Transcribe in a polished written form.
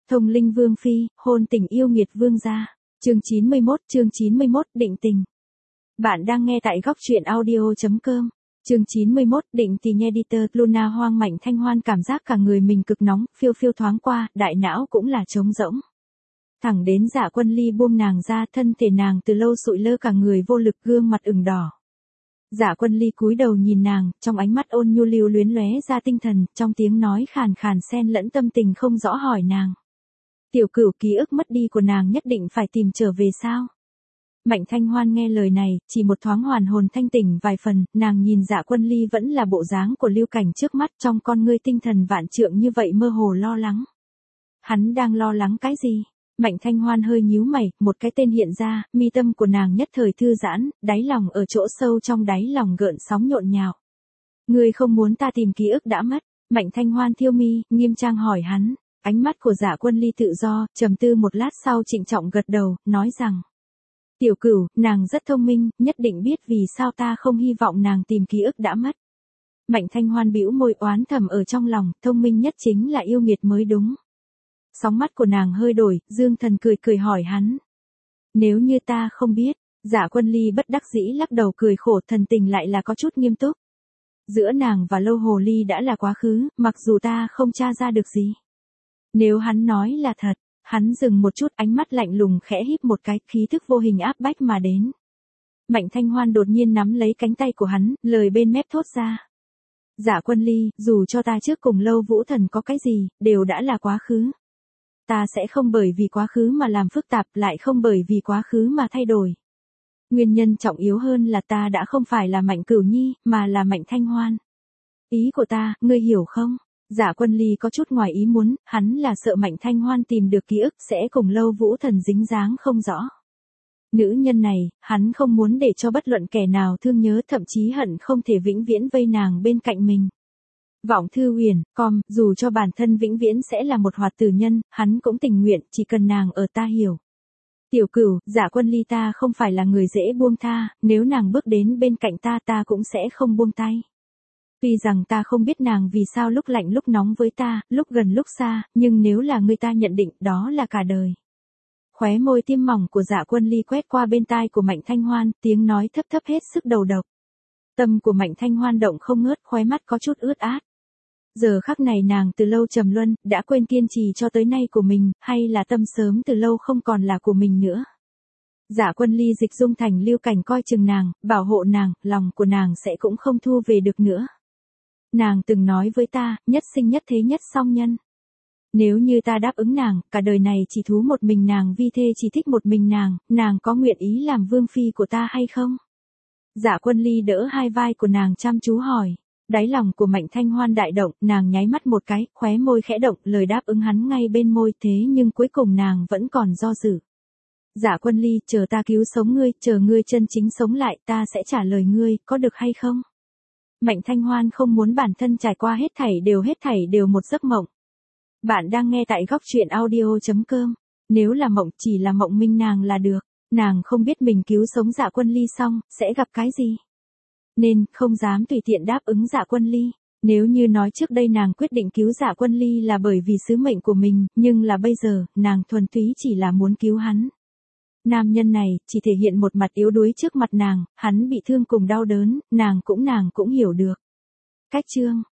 Thông linh vương phi, hôn tình yêu nghiệt vương gia. Chương 91, định tình. Bạn đang nghe tại góc truyện audio.com. Chương 91, định tình editor Luna Hoang. Mạnh Thanh Hoan cảm giác cả người mình cực nóng, phiêu phiêu thoáng qua, đại não cũng là trống rỗng. Thẳng đến Dạ Quân Ly buông nàng ra, thân thể nàng từ lâu sụi lơ cả người vô lực, gương mặt ửng đỏ. Dạ Quân Ly cúi đầu nhìn nàng, trong ánh mắt ôn nhu lưu luyến lóe ra tinh thần, trong tiếng nói khàn khàn xen lẫn tâm tình không rõ hỏi nàng. Tiểu Cửu, ký ức mất đi của nàng nhất định phải tìm trở về sao? Mạnh Thanh Hoan nghe lời này, chỉ một thoáng hoàn hồn thanh tỉnh vài phần, nàng nhìn Dạ Quân Ly vẫn là bộ dáng của Lưu Cảnh trước mắt, trong con ngươi tinh thần vạn trượng như vậy mơ hồ lo lắng. Hắn đang lo lắng cái gì? Mạnh Thanh Hoan hơi nhíu mày, một cái tên hiện ra, mi tâm của nàng nhất thời thư giãn, đáy lòng ở chỗ sâu trong đáy lòng gợn sóng nhộn nhạo. Ngươi không muốn ta tìm ký ức đã mất? Mạnh Thanh Hoan thiêu mi, nghiêm trang hỏi hắn. Ánh mắt của Dạ Quân Ly tự do, trầm tư một lát sau trịnh trọng gật đầu, nói rằng: Tiểu Cửu, nàng rất thông minh, nhất định biết vì sao ta không hy vọng nàng tìm ký ức đã mất. Mạnh Thanh Hoan bĩu môi oán thầm ở trong lòng, thông minh nhất chính là yêu nghiệt mới đúng. Sóng mắt của nàng hơi đổi, Dương Thần cười cười hỏi hắn. Nếu như ta không biết. Dạ Quân Ly bất đắc dĩ lắc đầu cười khổ, thần tình lại là có chút nghiêm túc. Giữa nàng và Lâu Hồ Ly đã là quá khứ, mặc dù ta không tra ra được gì. Nếu hắn nói là thật. Hắn dừng một chút, ánh mắt lạnh lùng khẽ híp một cái, khí thức vô hình áp bách mà đến. Mạnh Thanh Hoan đột nhiên nắm lấy cánh tay của hắn, lời bên mép thốt ra. Dạ Quân Ly, dù cho ta trước cùng Lâu Vũ Thần có cái gì, đều đã là quá khứ. Ta sẽ không bởi vì quá khứ mà làm phức tạp, lại không bởi vì quá khứ mà thay đổi. Nguyên nhân trọng yếu hơn là ta đã không phải là Mạnh Cửu Nhi, mà là Mạnh Thanh Hoan. Ý của ta, ngươi hiểu không? Dạ Quân Ly có chút ngoài ý muốn, hắn là sợ Mạnh Thanh Hoan tìm được ký ức sẽ cùng Lâu Vũ Thần dính dáng không rõ. Nữ nhân này, hắn không muốn để cho bất luận kẻ nào thương nhớ, thậm chí hận không thể vĩnh viễn vây nàng bên cạnh mình. Vọng Thư Huyền, dù cho bản thân vĩnh viễn sẽ là một hoạt tử nhân, hắn cũng tình nguyện, chỉ cần nàng ở ta hiểu. Tiểu Cửu, Dạ Quân Ly ta không phải là người dễ buông tha, nếu nàng bước đến bên cạnh ta cũng sẽ không buông tay. Tuy rằng ta không biết nàng vì sao lúc lạnh lúc nóng với ta, lúc gần lúc xa, nhưng nếu là người ta nhận định đó là cả đời. Khóe môi tiêm mỏng của Dạ Quân Ly quét qua bên tai của Mạnh Thanh Hoan, tiếng nói thấp thấp hết sức đầu độc. Tâm của Mạnh Thanh Hoan động không ngớt, khóe mắt có chút ướt át. Giờ khắc này nàng từ lâu trầm luân, đã quên kiên trì cho tới nay của mình, hay là tâm sớm từ lâu không còn là của mình nữa. Dạ Quân Ly dịch dung thành Lưu Cảnh coi chừng nàng, bảo hộ nàng, lòng của nàng sẽ cũng không thu về được nữa. Nàng từng nói với ta, nhất sinh nhất thế nhất song nhân. Nếu như ta đáp ứng nàng, cả đời này chỉ thú một mình nàng, vi thê chỉ thích một mình nàng có nguyện ý làm vương phi của ta hay không? Dạ Quân Ly đỡ hai vai của nàng chăm chú hỏi. Đáy lòng của Mạnh Thanh Hoan đại động, nàng nháy mắt một cái, khóe môi khẽ động, lời đáp ứng hắn ngay bên môi, thế nhưng cuối cùng nàng vẫn còn do dự. Dạ Quân Ly, chờ ta cứu sống ngươi, chờ ngươi chân chính sống lại, ta sẽ trả lời ngươi, có được hay không? Mạnh Thanh Hoan không muốn bản thân trải qua hết thảy đều một giấc mộng. Bạn đang nghe tại góc truyện audio.com. Nếu là mộng, chỉ là mộng minh nàng là được. Nàng không biết mình cứu sống Dạ Quân Ly xong, sẽ gặp cái gì. Nên, không dám tùy tiện đáp ứng Dạ Quân Ly. Nếu như nói trước đây nàng quyết định cứu Dạ Quân Ly là bởi vì sứ mệnh của mình, nhưng là bây giờ, nàng thuần túy chỉ là muốn cứu hắn. Nam nhân này, chỉ thể hiện một mặt yếu đuối trước mặt nàng, hắn bị thương cùng đau đớn, nàng cũng hiểu được. Cách chương.